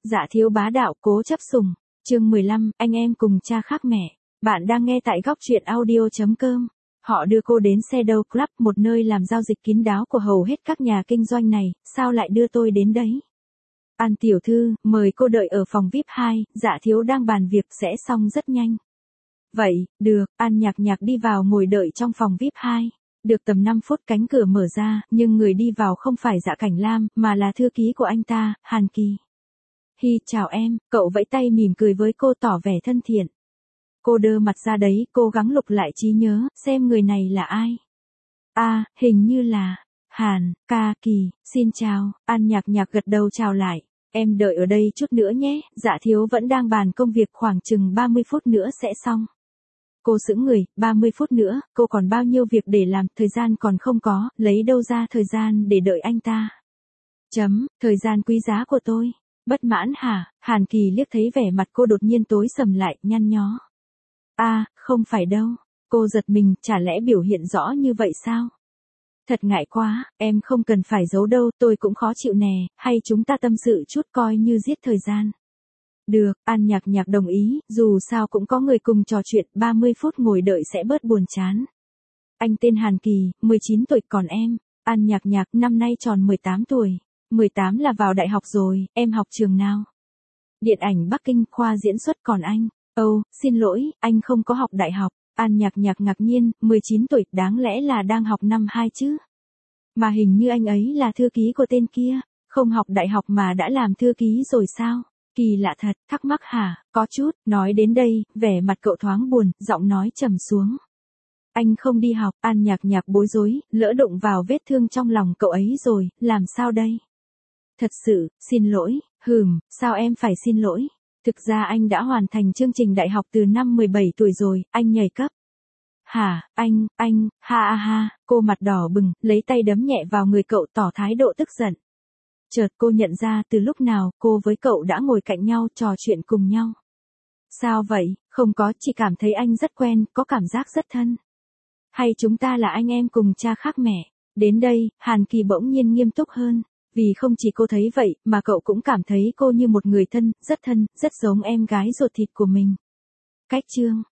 Dạ thiếu bá đạo cố chấp sủng. Chương 15, anh em cùng cha khác mẹ. Bạn đang nghe tại góc truyện audio.com. Họ đưa cô đến Shadow Club, một nơi làm giao dịch kín đáo của hầu hết các nhà kinh doanh này, sao lại đưa tôi đến đấy? An tiểu thư, mời cô đợi ở phòng VIP 2, dạ thiếu đang bàn việc sẽ xong rất nhanh. Vậy, được, An nhạc nhạc đi vào ngồi đợi trong phòng VIP 2. Được tầm 5 phút cánh cửa mở ra, nhưng người đi vào không phải Dạ Cảnh Lam, mà là thư ký của anh ta, Hàn Kỳ. Hi, chào em, cậu vẫy tay mỉm cười với cô tỏ vẻ thân thiện. Cô đơ mặt ra đấy, cố gắng lục lại trí nhớ, xem người này là ai. Hình như là Hàn, Kỳ, xin chào. An nhạc nhạc gật đầu chào lại. Em đợi ở đây chút nữa nhé, dạ thiếu vẫn đang bàn công việc, khoảng chừng 30 phút nữa sẽ xong. Cô sững người, 30 phút nữa, cô còn bao nhiêu việc để làm, thời gian còn không có, lấy đâu ra thời gian để đợi anh ta. Thời gian quý giá của tôi. Bất mãn hả? Hàn Kỳ liếc thấy vẻ mặt cô đột nhiên tối sầm lại, nhăn nhó. Không phải đâu. Cô giật mình, chả lẽ biểu hiện rõ như vậy sao? Thật ngại quá, em không cần phải giấu đâu, tôi cũng khó chịu nè, hay chúng ta tâm sự chút coi như giết thời gian. Được, An nhạc nhạc đồng ý, dù sao cũng có người cùng trò chuyện, 30 phút ngồi đợi sẽ bớt buồn chán. Anh tên Hàn Kỳ, 19 tuổi, còn em? An nhạc nhạc, năm nay tròn 18 tuổi. 18 là vào đại học rồi, em học trường nào? Điện ảnh Bắc Kinh, khoa diễn xuất, còn anh? Xin lỗi, anh không có học đại học. An nhạc nhạc ngạc nhiên, 19 tuổi, đáng lẽ là đang học năm 2 chứ? Mà hình như anh ấy là thư ký của tên kia, không học đại học mà đã làm thư ký rồi sao? Kỳ lạ thật, thắc mắc hả? Có chút, nói đến đây, vẻ mặt cậu thoáng buồn, giọng nói trầm xuống. Anh không đi học, An nhạc nhạc bối rối, lỡ đụng vào vết thương trong lòng cậu ấy rồi, làm sao đây? Thật sự, xin lỗi, sao em phải xin lỗi? Thực ra anh đã hoàn thành chương trình đại học từ năm 17 tuổi rồi, anh nhảy cấp. Hả, anh, ha, cô mặt đỏ bừng, lấy tay đấm nhẹ vào người cậu tỏ thái độ tức giận. Chợt cô nhận ra từ lúc nào cô với cậu đã ngồi cạnh nhau trò chuyện cùng nhau. Sao vậy? Không có, chỉ cảm thấy anh rất quen, có cảm giác rất thân. Hay chúng ta là anh em cùng cha khác mẹ? Đến đây, Hàn Kỳ bỗng nhiên nghiêm túc hơn. Vì không chỉ cô thấy vậy, mà cậu cũng cảm thấy cô như một người thân, rất giống em gái ruột thịt của mình. Cách chương